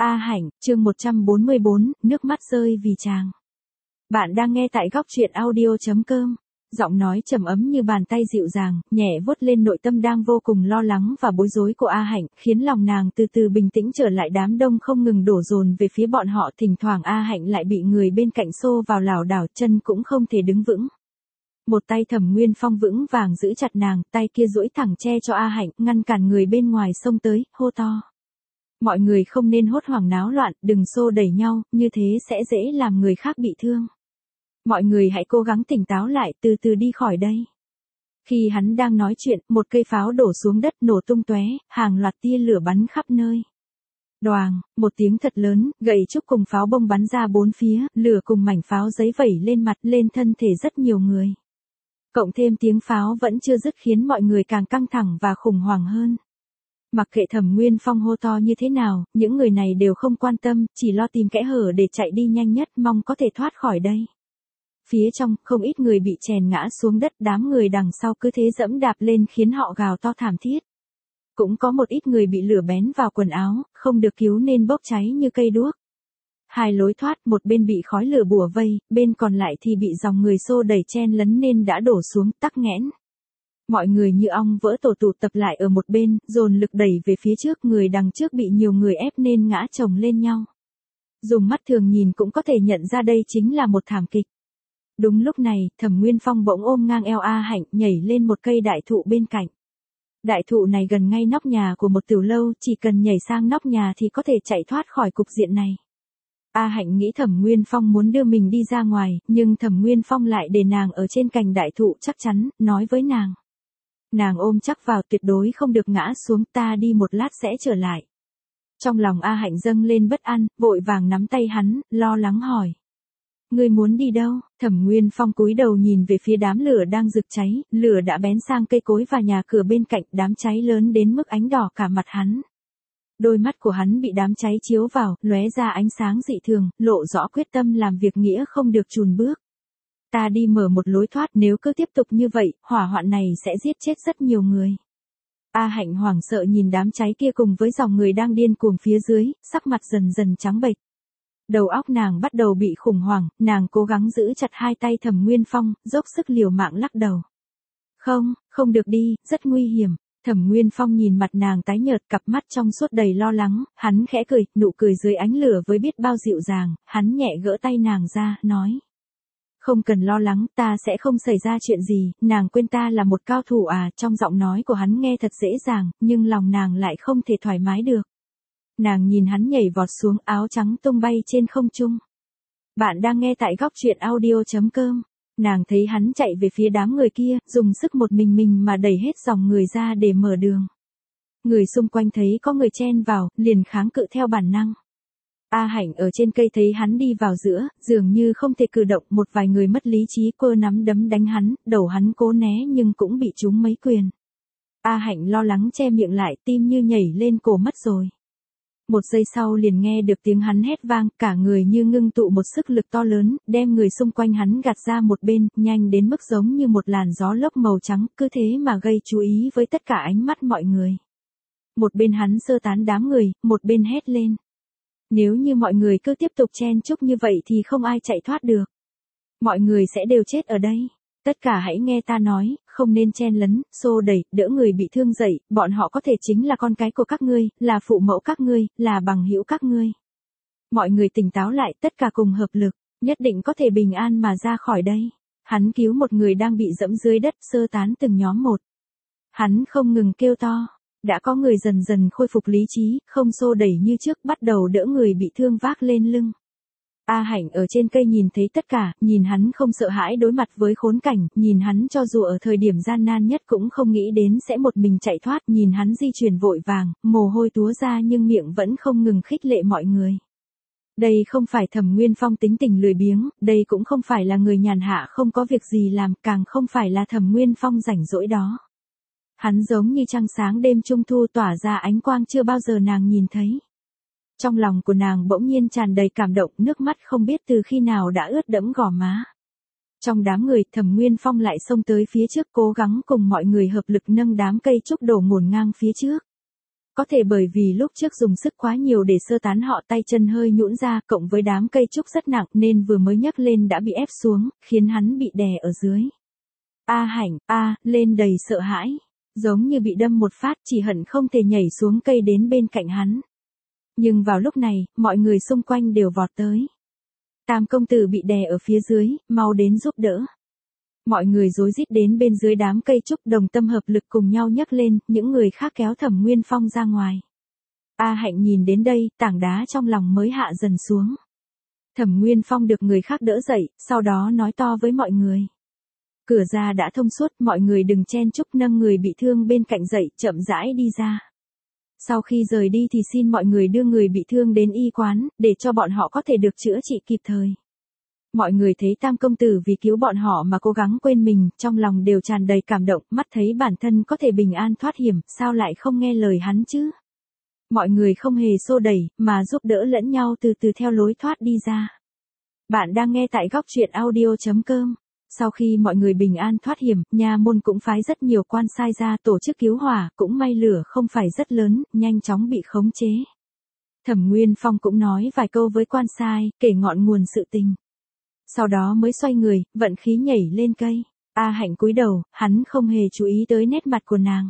A Hạnh, chương 144, nước mắt rơi vì chàng. Bạn đang nghe tại góc truyện audio.com. Giọng nói trầm ấm như bàn tay dịu dàng, nhẹ vuốt lên nội tâm đang vô cùng lo lắng và bối rối của A Hạnh, khiến lòng nàng từ từ bình tĩnh trở lại. Đám đông không ngừng đổ dồn về phía bọn họ, thỉnh thoảng A Hạnh lại bị người bên cạnh xô vào lảo đảo, chân cũng không thể đứng vững. Một tay Thẩm Nguyên Phong vững vàng giữ chặt nàng, tay kia duỗi thẳng che cho A Hạnh, ngăn cản người bên ngoài xông tới, hô to. Mọi người không nên hốt hoảng náo loạn, đừng xô đẩy nhau, như thế sẽ dễ làm người khác bị thương. Mọi người hãy cố gắng tỉnh táo lại, từ từ đi khỏi đây. Khi hắn đang nói chuyện, một cây pháo đổ xuống đất nổ tung tóe, hàng loạt tia lửa bắn khắp nơi. Đoàng, một tiếng thật lớn, gậy trúc cùng pháo bông bắn ra bốn phía, lửa cùng mảnh pháo giấy vẩy lên mặt, lên thân thể rất nhiều người. Cộng thêm tiếng pháo vẫn chưa dứt khiến mọi người càng căng thẳng và khủng hoảng hơn. Mặc kệ Thẩm Nguyên Phong hô to như thế nào, những người này đều không quan tâm, chỉ lo tìm kẽ hở để chạy đi nhanh nhất, mong có thể thoát khỏi đây. Phía trong, không ít người bị chèn ngã xuống đất, đám người đằng sau cứ thế dẫm đạp lên khiến họ gào to thảm thiết. Cũng có một ít người bị lửa bén vào quần áo, không được cứu nên bốc cháy như cây đuốc. Hai lối thoát, một bên bị khói lửa bủa vây, bên còn lại thì bị dòng người xô đẩy chen lấn nên đã đổ xuống, tắc nghẽn. Mọi người như ong vỡ tổ tụ tập lại ở một bên, dồn lực đẩy về phía trước, người đằng trước bị nhiều người ép nên ngã chồng lên nhau. Dùng mắt thường nhìn cũng có thể nhận ra đây chính là một thảm kịch. Đúng lúc này, Thẩm Nguyên Phong bỗng ôm ngang eo A Hạnh, nhảy lên một cây đại thụ bên cạnh. Đại thụ này gần ngay nóc nhà của một tiểu lâu, chỉ cần nhảy sang nóc nhà thì có thể chạy thoát khỏi cục diện này. A Hạnh nghĩ Thẩm Nguyên Phong muốn đưa mình đi ra ngoài, nhưng Thẩm Nguyên Phong lại để nàng ở trên cành đại thụ chắc chắn, nói với nàng. Nàng ôm chắc vào, tuyệt đối không được ngã xuống, ta đi một lát sẽ trở lại. Trong lòng A Hạnh dâng lên bất an, vội vàng nắm tay hắn, lo lắng hỏi. Ngươi muốn đi đâu? Thẩm Nguyên Phong cúi đầu nhìn về phía đám lửa đang rực cháy, lửa đã bén sang cây cối và nhà cửa bên cạnh, đám cháy lớn đến mức ánh đỏ cả mặt hắn. Đôi mắt của hắn bị đám cháy chiếu vào, lóe ra ánh sáng dị thường, lộ rõ quyết tâm làm việc nghĩa không được chùn bước. Ta đi mở một lối thoát, nếu cứ tiếp tục như vậy, hỏa hoạn này sẽ giết chết rất nhiều người. A Hạnh hoảng sợ nhìn đám cháy kia cùng với dòng người đang điên cuồng phía dưới, sắc mặt dần dần trắng bệch. Đầu óc nàng bắt đầu bị khủng hoảng, nàng cố gắng giữ chặt hai tay Thẩm Nguyên Phong, dốc sức liều mạng lắc đầu. Không được đi, rất nguy hiểm. Thẩm Nguyên Phong nhìn mặt nàng tái nhợt, cặp mắt trong suốt đầy lo lắng, hắn khẽ cười, nụ cười dưới ánh lửa với biết bao dịu dàng, hắn nhẹ gỡ tay nàng ra, nói. Không cần lo lắng, ta sẽ không xảy ra chuyện gì, nàng quên ta là một cao thủ à, trong giọng nói của hắn nghe thật dễ dàng, nhưng lòng nàng lại không thể thoải mái được. Nàng nhìn hắn nhảy vọt xuống, áo trắng tung bay trên không trung. Bạn đang nghe tại góc truyện audio.com. Nàng thấy hắn chạy về phía đám người kia, dùng sức một mình mà đẩy hết dòng người ra để mở đường. Người xung quanh thấy có người chen vào, liền kháng cự theo bản năng. A Hạnh ở trên cây thấy hắn đi vào giữa, dường như không thể cử động, một vài người mất lý trí quơ nắm đấm đánh hắn, đầu hắn cố né nhưng cũng bị trúng mấy quyền. A Hạnh lo lắng che miệng lại, tim như nhảy lên cổ mất rồi. Một giây sau liền nghe được tiếng hắn hét vang, cả người như ngưng tụ một sức lực to lớn, đem người xung quanh hắn gạt ra một bên, nhanh đến mức giống như một làn gió lốc màu trắng, cứ thế mà gây chú ý với tất cả ánh mắt mọi người. Một bên hắn sơ tán đám người, một bên hét lên. Nếu như mọi người cứ tiếp tục chen chúc như vậy thì không ai chạy thoát được. Mọi người sẽ đều chết ở đây. Tất cả hãy nghe ta nói, không nên chen lấn, xô đẩy, đỡ người bị thương dậy, bọn họ có thể chính là con cái của các ngươi, là phụ mẫu các ngươi, là bằng hữu các ngươi. Mọi người tỉnh táo lại, tất cả cùng hợp lực, nhất định có thể bình an mà ra khỏi đây. Hắn cứu một người đang bị dẫm dưới đất, sơ tán từng nhóm một. Hắn không ngừng kêu to. Đã có người dần dần khôi phục lý trí, không xô đẩy như trước, bắt đầu đỡ người bị thương vác lên lưng. A Hạnh ở trên cây nhìn thấy tất cả, nhìn hắn không sợ hãi đối mặt với khốn cảnh, nhìn hắn cho dù ở thời điểm gian nan nhất cũng không nghĩ đến sẽ một mình chạy thoát, nhìn hắn di chuyển vội vàng, mồ hôi túa ra nhưng miệng vẫn không ngừng khích lệ mọi người. Đây không phải Thẩm Nguyên Phong tính tình lười biếng, đây cũng không phải là người nhàn hạ không có việc gì làm, càng không phải là Thẩm Nguyên Phong rảnh rỗi đó. Hắn giống như trăng sáng đêm trung thu tỏa ra ánh quang chưa bao giờ nàng nhìn thấy. Trong lòng của nàng bỗng nhiên tràn đầy cảm động, nước mắt không biết từ khi nào đã ướt đẫm gò má. Trong đám người, Thẩm Nguyên Phong lại xông tới phía trước cố gắng cùng mọi người hợp lực nâng đám cây trúc đổ ngổn ngang phía trước. Có thể bởi vì lúc trước dùng sức quá nhiều để sơ tán họ, tay chân hơi nhũn ra, cộng với đám cây trúc rất nặng nên vừa mới nhấc lên đã bị ép xuống, khiến hắn bị đè ở dưới. A Hạnh, lên đầy sợ hãi, giống như bị đâm một phát, chỉ hận không thể nhảy xuống cây đến bên cạnh hắn. Nhưng vào lúc này, mọi người xung quanh đều vọt tới. Tam công tử bị đè ở phía dưới, mau đến giúp đỡ. Mọi người rối rít đến bên dưới đám cây trúc, đồng tâm hợp lực cùng nhau nhấc lên, những người khác kéo Thẩm Nguyên Phong ra ngoài. A Hạnh nhìn đến đây, tảng đá trong lòng mới hạ dần xuống. Thẩm Nguyên Phong được người khác đỡ dậy, sau đó nói to với mọi người. Cửa ra đã thông suốt, mọi người đừng chen chúc, nâng người bị thương bên cạnh dậy, chậm rãi đi ra. Sau khi rời đi thì xin mọi người đưa người bị thương đến y quán, để cho bọn họ có thể được chữa trị kịp thời. Mọi người thấy Tam công tử vì cứu bọn họ mà cố gắng quên mình, trong lòng đều tràn đầy cảm động, mắt thấy bản thân có thể bình an thoát hiểm, sao lại không nghe lời hắn chứ? Mọi người không hề xô đẩy, mà giúp đỡ lẫn nhau từ từ theo lối thoát đi ra. Bạn đang nghe tại góc truyện audio.com. Sau khi mọi người bình an thoát hiểm, nha môn cũng phái rất nhiều quan sai ra tổ chức cứu hỏa, cũng may lửa không phải rất lớn, nhanh chóng bị khống chế. Thẩm Nguyên Phong cũng nói vài câu với quan sai, kể ngọn nguồn sự tình. Sau đó mới xoay người, vận khí nhảy lên cây. A Hạnh cúi đầu, hắn không hề chú ý tới nét mặt của nàng.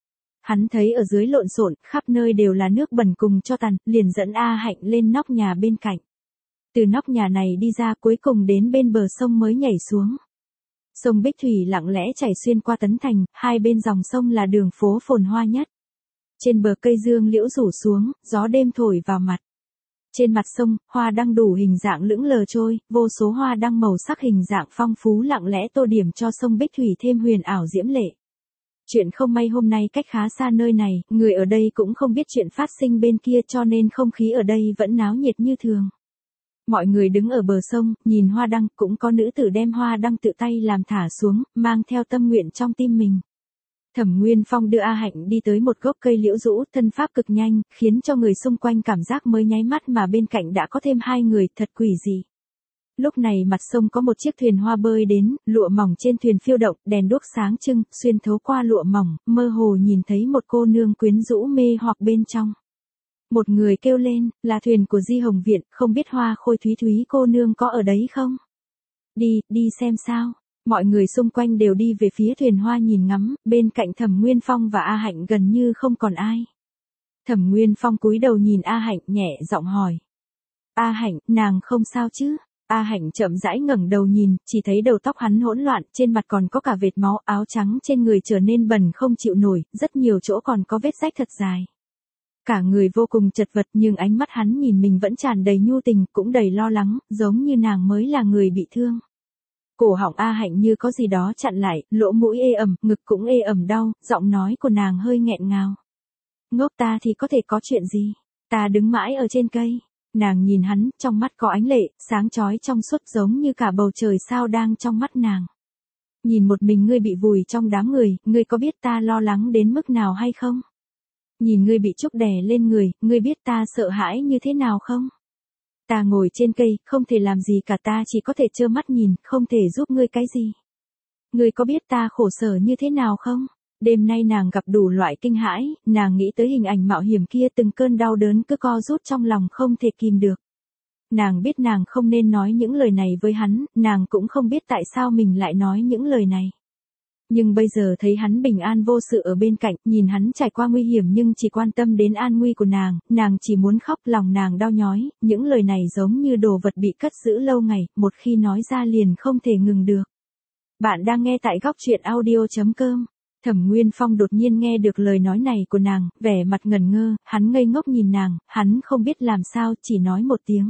Hắn thấy ở dưới lộn xộn, khắp nơi đều là nước bẩn cùng tro tàn, liền dẫn A Hạnh lên nóc nhà bên cạnh. Từ nóc nhà này đi ra, cuối cùng đến bên bờ sông mới nhảy xuống. Sông Bích Thủy lặng lẽ chảy xuyên qua Tấn Thành, hai bên dòng sông là đường phố phồn hoa nhất. Trên bờ cây dương liễu rủ xuống, gió đêm thổi vào mặt. Trên mặt sông, hoa đăng đủ hình dạng lững lờ trôi, vô số hoa đăng màu sắc hình dạng phong phú lặng lẽ tô điểm cho sông Bích Thủy thêm huyền ảo diễm lệ. Chuyện không may hôm nay cách khá xa nơi này, người ở đây cũng không biết chuyện phát sinh bên kia cho nên không khí ở đây vẫn náo nhiệt như thường. Mọi người đứng ở bờ sông, nhìn hoa đăng, cũng có nữ tử đem hoa đăng tự tay làm thả xuống, mang theo tâm nguyện trong tim mình. Thẩm Nguyên Phong đưa A Hạnh đi tới một gốc cây liễu rũ, thân pháp cực nhanh, khiến cho người xung quanh cảm giác mới nháy mắt mà bên cạnh đã có thêm hai người, thật quỷ dị. Lúc này mặt sông có một chiếc thuyền hoa bơi đến, lụa mỏng trên thuyền phiêu động, đèn đuốc sáng trưng, xuyên thấu qua lụa mỏng, mơ hồ nhìn thấy một cô nương quyến rũ mê hoặc bên trong. Một người kêu lên, là thuyền của Di Hồng Viện, không biết Hoa Khôi Thúy Thúy cô nương có ở đấy không? Đi xem sao. Mọi người xung quanh đều đi về phía thuyền hoa nhìn ngắm, bên cạnh Thẩm Nguyên Phong và A Hạnh gần như không còn ai. Thẩm Nguyên Phong cúi đầu nhìn A Hạnh nhẹ giọng hỏi. A Hạnh, nàng không sao chứ? A Hạnh chậm rãi ngẩng đầu nhìn, chỉ thấy đầu tóc hắn hỗn loạn, trên mặt còn có cả vệt máu, áo trắng trên người trở nên bẩn không chịu nổi, rất nhiều chỗ còn có vết rách thật dài. Cả người vô cùng chật vật nhưng ánh mắt hắn nhìn mình vẫn tràn đầy nhu tình, cũng đầy lo lắng, giống như nàng mới là người bị thương. Cổ họng A Hạnh như có gì đó chặn lại, lỗ mũi ê ẩm, ngực cũng ê ẩm đau, giọng nói của nàng hơi nghẹn ngào. Ngốc ta thì có thể có chuyện gì? Ta đứng mãi ở trên cây. Nàng nhìn hắn, trong mắt có ánh lệ, sáng chói trong suốt giống như cả bầu trời sao đang trong mắt nàng. Nhìn một mình ngươi bị vùi trong đám người, ngươi có biết ta lo lắng đến mức nào hay không? Nhìn ngươi bị trúc đè lên người, ngươi biết ta sợ hãi như thế nào không? Ta ngồi trên cây, không thể làm gì cả, ta chỉ có thể trơ mắt nhìn, không thể giúp ngươi cái gì. Ngươi có biết ta khổ sở như thế nào không? Đêm nay nàng gặp đủ loại kinh hãi, nàng nghĩ tới hình ảnh mạo hiểm kia, từng cơn đau đớn cứ co rút trong lòng không thể kìm được. Nàng biết nàng không nên nói những lời này với hắn, nàng cũng không biết tại sao mình lại nói những lời này. Nhưng bây giờ thấy hắn bình an vô sự ở bên cạnh, nhìn hắn trải qua nguy hiểm nhưng chỉ quan tâm đến an nguy của nàng chỉ muốn khóc, lòng nàng đau nhói, những lời này giống như đồ vật bị cất giữ lâu ngày, một khi nói ra liền không thể ngừng được. Bạn đang nghe tại góc truyện audio.com. Thẩm Nguyên Phong đột nhiên nghe được lời nói này của nàng, vẻ mặt ngẩn ngơ, hắn ngây ngốc nhìn nàng, hắn không biết làm sao, chỉ nói một tiếng.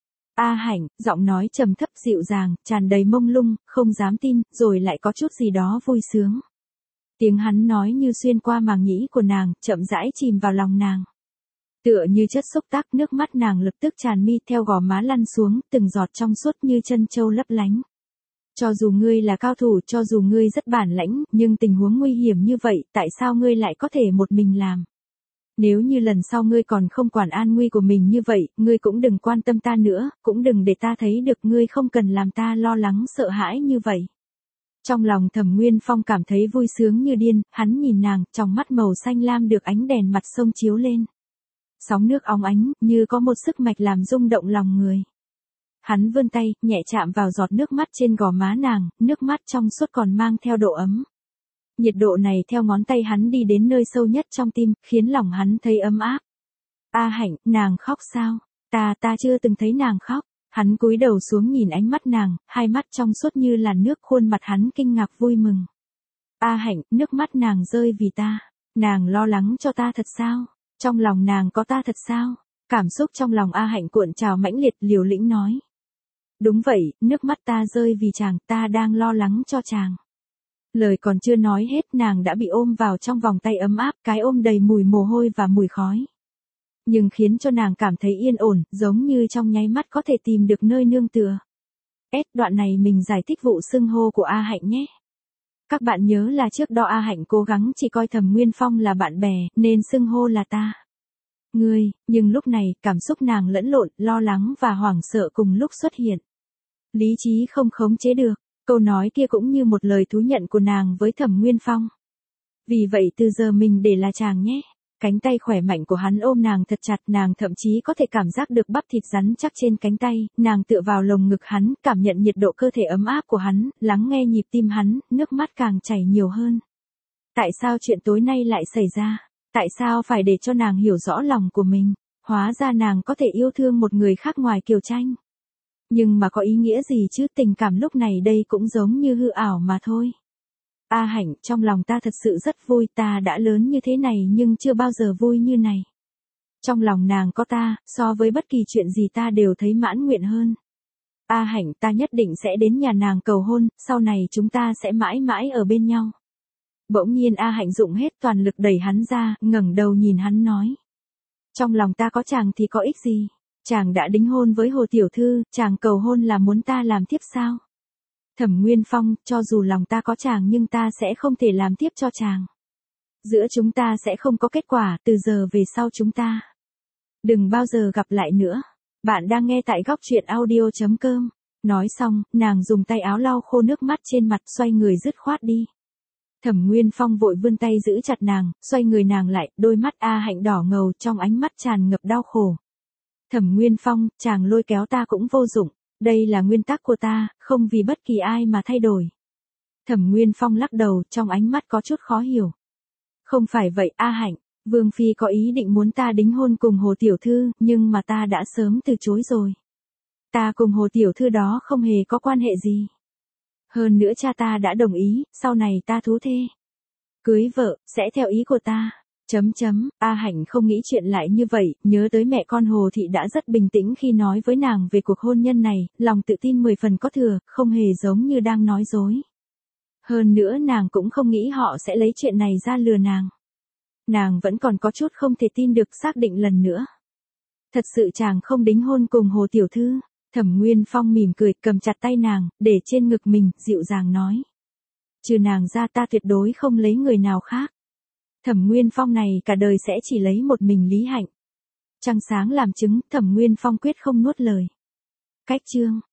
A Hạnh, giọng nói trầm thấp dịu dàng, tràn đầy mông lung, không dám tin, rồi lại có chút gì đó vui sướng. Tiếng hắn nói như xuyên qua màng nhĩ của nàng, chậm rãi chìm vào lòng nàng. Tựa như chất xúc tác, nước mắt nàng lập tức tràn mi theo gò má lăn xuống, từng giọt trong suốt như chân châu lấp lánh. Cho dù ngươi là cao thủ, cho dù ngươi rất bản lãnh, nhưng tình huống nguy hiểm như vậy, tại sao ngươi lại có thể một mình làm? Nếu như lần sau ngươi còn không quản an nguy của mình như vậy, ngươi cũng đừng quan tâm ta nữa, cũng đừng để ta thấy được, ngươi không cần làm ta lo lắng sợ hãi như vậy. Trong lòng Thẩm Nguyên Phong cảm thấy vui sướng như điên, hắn nhìn nàng, trong mắt màu xanh lam được ánh đèn mặt sông chiếu lên. Sóng nước óng ánh, như có một sức mạch làm rung động lòng người. Hắn vươn tay, nhẹ chạm vào giọt nước mắt trên gò má nàng, nước mắt trong suốt còn mang theo độ ấm. Nhiệt độ này theo ngón tay hắn đi đến nơi sâu nhất trong tim, khiến lòng hắn thấy ấm áp. A Hạnh, nàng khóc sao? Ta chưa từng thấy nàng khóc. Hắn cúi đầu xuống nhìn ánh mắt nàng, hai mắt trong suốt như làn nước, khuôn mặt hắn kinh ngạc vui mừng. A Hạnh, nước mắt nàng rơi vì ta. Nàng lo lắng cho ta thật sao? Trong lòng nàng có ta thật sao? Cảm xúc trong lòng A Hạnh cuộn trào mãnh liệt, liều lĩnh nói. Đúng vậy, nước mắt ta rơi vì chàng, ta đang lo lắng cho chàng. Lời còn chưa nói hết, nàng đã bị ôm vào trong vòng tay ấm áp, cái ôm đầy mùi mồ hôi và mùi khói. Nhưng khiến cho nàng cảm thấy yên ổn, giống như trong nháy mắt có thể tìm được nơi nương tựa. Đoạn này mình giải thích vụ xưng hô của A Hạnh nhé. Các bạn nhớ là trước đó A Hạnh cố gắng chỉ coi Thẩm Nguyên Phong là bạn bè, nên xưng hô là ta. Ngươi, nhưng lúc này, cảm xúc nàng lẫn lộn, lo lắng và hoảng sợ cùng lúc xuất hiện. Lý trí không khống chế được, câu nói kia cũng như một lời thú nhận của nàng với Thẩm Nguyên Phong. Vì vậy từ giờ mình để là chàng nhé. Cánh tay khỏe mạnh của hắn ôm nàng thật chặt, nàng thậm chí có thể cảm giác được bắp thịt rắn chắc trên cánh tay, nàng tựa vào lồng ngực hắn, cảm nhận nhiệt độ cơ thể ấm áp của hắn, lắng nghe nhịp tim hắn, nước mắt càng chảy nhiều hơn. Tại sao chuyện tối nay lại xảy ra? Tại sao phải để cho nàng hiểu rõ lòng của mình? Hóa ra nàng có thể yêu thương một người khác ngoài Kiều Tranh. Nhưng mà có ý nghĩa gì chứ, tình cảm lúc này đây cũng giống như hư ảo mà thôi. A Hạnh, trong lòng ta thật sự rất vui, ta đã lớn như thế này nhưng chưa bao giờ vui như này. Trong lòng nàng có ta, so với bất kỳ chuyện gì ta đều thấy mãn nguyện hơn. A Hạnh, ta nhất định sẽ đến nhà nàng cầu hôn, sau này chúng ta sẽ mãi mãi ở bên nhau. Bỗng nhiên A Hạnh dụng hết toàn lực đẩy hắn ra, ngẩng đầu nhìn hắn nói. Trong lòng ta có chàng thì có ích gì? Chàng đã đính hôn với Hồ Tiểu Thư, chàng cầu hôn là muốn ta làm tiếp sao? Thẩm Nguyên Phong, cho dù lòng ta có chàng nhưng ta sẽ không thể làm tiếp cho chàng. Giữa chúng ta sẽ không có kết quả, từ giờ về sau chúng ta đừng bao giờ gặp lại nữa. Bạn đang nghe tại góc truyện audio.com. Nói xong, nàng dùng tay áo lau khô nước mắt trên mặt, xoay người dứt khoát đi. Thẩm Nguyên Phong vội vươn tay giữ chặt nàng, xoay người nàng lại, đôi mắt A Hạnh đỏ ngầu, trong ánh mắt tràn ngập đau khổ. Thẩm Nguyên Phong, chàng lôi kéo ta cũng vô dụng. Đây là nguyên tắc của ta, không vì bất kỳ ai mà thay đổi. Thẩm Nguyên Phong lắc đầu, trong ánh mắt có chút khó hiểu. Không phải vậy, A Hạnh, Vương Phi có ý định muốn ta đính hôn cùng Hồ Tiểu Thư, nhưng mà ta đã sớm từ chối rồi. Ta cùng Hồ Tiểu Thư đó không hề có quan hệ gì. Hơn nữa cha ta đã đồng ý, sau này ta thú thê. Cưới vợ, sẽ theo ý của ta. A Hạnh không nghĩ chuyện lại như vậy, nhớ tới mẹ con Hồ Thị đã rất bình tĩnh khi nói với nàng về cuộc hôn nhân này, lòng tự tin 10 phần có thừa, không hề giống như đang nói dối. Hơn nữa nàng cũng không nghĩ họ sẽ lấy chuyện này ra lừa nàng. Nàng vẫn còn có chút không thể tin được, xác định lần nữa. Thật sự chàng không đính hôn cùng Hồ Tiểu Thư. Thẩm Nguyên Phong mỉm cười, cầm chặt tay nàng, để trên ngực mình, dịu dàng nói. Trừ nàng ra ta tuyệt đối không lấy người nào khác. Thẩm Nguyên Phong này cả đời sẽ chỉ lấy một mình Lý Hạnh. Trăng sáng làm chứng, Thẩm Nguyên Phong quyết không nuốt lời. Cách chương